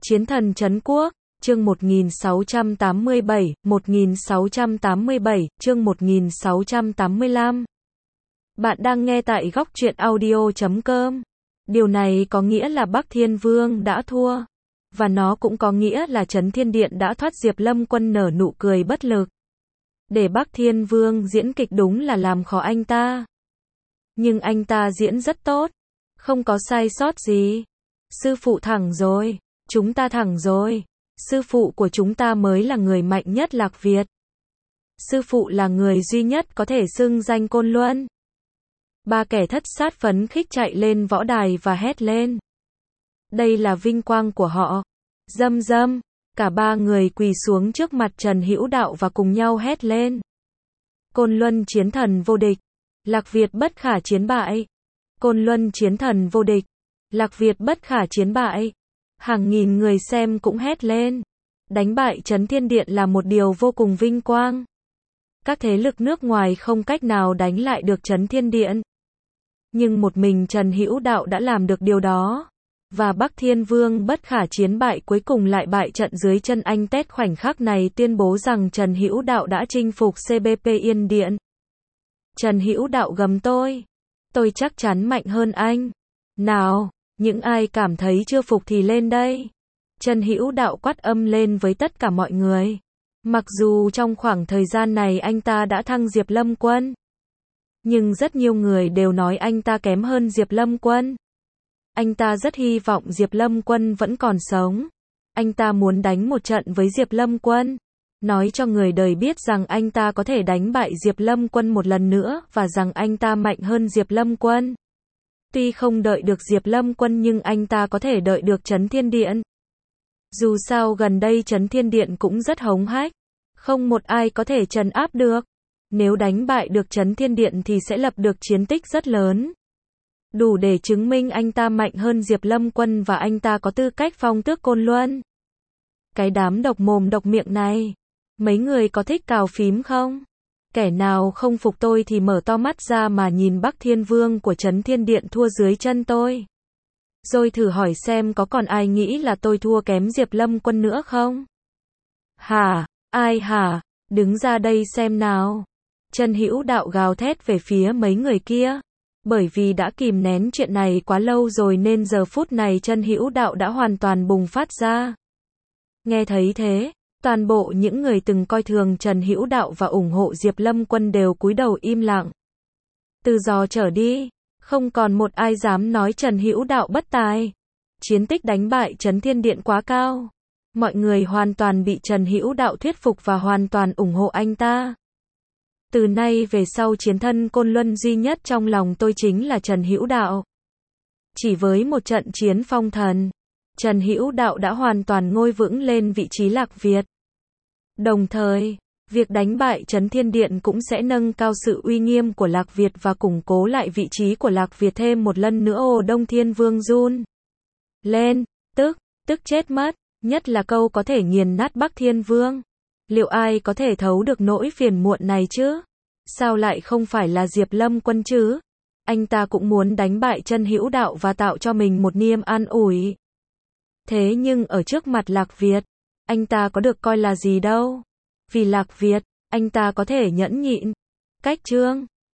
Chiến thần trấn quốc, chương 1687, chương 1685. Bạn đang nghe tại góc truyện audio.com. Điều này có nghĩa là Bắc Thiên Vương đã thua. Và nó cũng có nghĩa là Trấn Thiên Điện đã thoát. Diệp Lâm Quân nở nụ cười bất lực. Để Bắc Thiên Vương diễn kịch đúng là làm khó anh ta. Nhưng anh ta diễn rất tốt. Không có sai sót gì. Sư phụ thẳng rồi. Chúng ta thẳng rồi. Sư phụ của chúng ta mới là người mạnh nhất Lạc Việt. Sư phụ là người duy nhất có thể xưng danh Côn Luân. Ba kẻ thất sát phấn khích chạy lên võ đài và hét lên. Đây là vinh quang của họ. Dâm dâm. Cả ba người quỳ xuống trước mặt Trần Hữu Đạo và cùng nhau hét lên. Côn Luân chiến thần vô địch. Lạc Việt bất khả chiến bại. Côn Luân chiến thần vô địch. Lạc Việt bất khả chiến bại. Hàng nghìn người xem cũng hét lên. Đánh bại Trấn Thiên Điện là một điều vô cùng vinh quang. Các thế lực nước ngoài không cách nào đánh lại được Trấn Thiên Điện. Nhưng một mình Trần Hữu Đạo đã làm được điều đó. Và Bắc Thiên Vương bất khả chiến bại cuối cùng lại bại trận dưới chân anh. Tết khoảnh khắc này tuyên bố rằng Trần Hữu Đạo đã chinh phục CBP Yên Điện. Trần Hữu Đạo gầm tôi chắc chắn mạnh hơn anh. Nào, những ai cảm thấy chưa phục thì lên đây. Trần Hữu Đạo quát âm lên với tất cả mọi người. Mặc dù trong khoảng thời gian này anh ta đã thăng Diệp Lâm Quân. Nhưng rất nhiều người đều nói anh ta kém hơn Diệp Lâm Quân. Anh ta rất hy vọng Diệp Lâm Quân vẫn còn sống. Anh ta muốn đánh một trận với Diệp Lâm Quân. Nói cho người đời biết rằng anh ta có thể đánh bại Diệp Lâm Quân một lần nữa và rằng anh ta mạnh hơn Diệp Lâm Quân. Tuy không đợi được Diệp Lâm Quân nhưng anh ta có thể đợi được Trấn Thiên Điện. Dù sao gần đây Trấn Thiên Điện cũng rất hống hách. Không một ai có thể trấn áp được. Nếu đánh bại được Trấn Thiên Điện thì sẽ lập được chiến tích rất lớn. Đủ để chứng minh anh ta mạnh hơn Diệp Lâm Quân và anh ta có tư cách phong tước Côn Luân. Cái đám độc mồm độc miệng này. Mấy người có thích cào phím không? Kẻ nào không phục tôi thì mở to mắt ra mà nhìn Bắc Thiên Vương của Trấn Thiên Điện thua dưới chân tôi. Rồi thử hỏi xem có còn ai nghĩ là tôi thua kém Diệp Lâm Quân nữa không? Hả? Ai hả? Đứng ra đây xem nào. Trần Hữu Đạo gào thét về phía mấy người kia. Bởi vì đã kìm nén chuyện này quá lâu rồi nên giờ phút này Trần Hữu Đạo đã hoàn toàn bùng phát ra. Nghe thấy thế, toàn bộ những người từng coi thường Trần Hữu Đạo và ủng hộ Diệp Lâm Quân đều cúi đầu im lặng. Từ giờ trở đi, không còn một ai dám nói Trần Hữu Đạo bất tài. Chiến tích đánh bại Trấn Thiên Điện quá cao. Mọi người hoàn toàn bị Trần Hữu Đạo thuyết phục và hoàn toàn ủng hộ anh ta. Từ nay về sau chiến thân Côn Luân duy nhất trong lòng tôi chính là Trần Hữu Đạo. Chỉ với một trận chiến phong thần, Trần Hữu Đạo đã hoàn toàn ngôi vững lên vị trí Lạc Việt. Đồng thời, việc đánh bại Trấn Thiên Điện cũng sẽ nâng cao sự uy nghiêm của Lạc Việt và củng cố lại vị trí của Lạc Việt thêm một lần nữa. Ồ, Đông Thiên Vương run lên, tức chết mất, nhất là câu có thể nghiền nát Bắc Thiên Vương. Liệu ai có thể thấu được nỗi phiền muộn này chứ? Sao lại không phải là Diệp Lâm Quân chứ? Anh ta cũng muốn đánh bại Trần Hữu Đạo và tạo cho mình một niềm an ủi. Thế nhưng ở trước mặt Lạc Việt, anh ta có được coi là gì đâu. Vì Lạc Việt, anh ta có thể nhẫn nhịn. Cách chương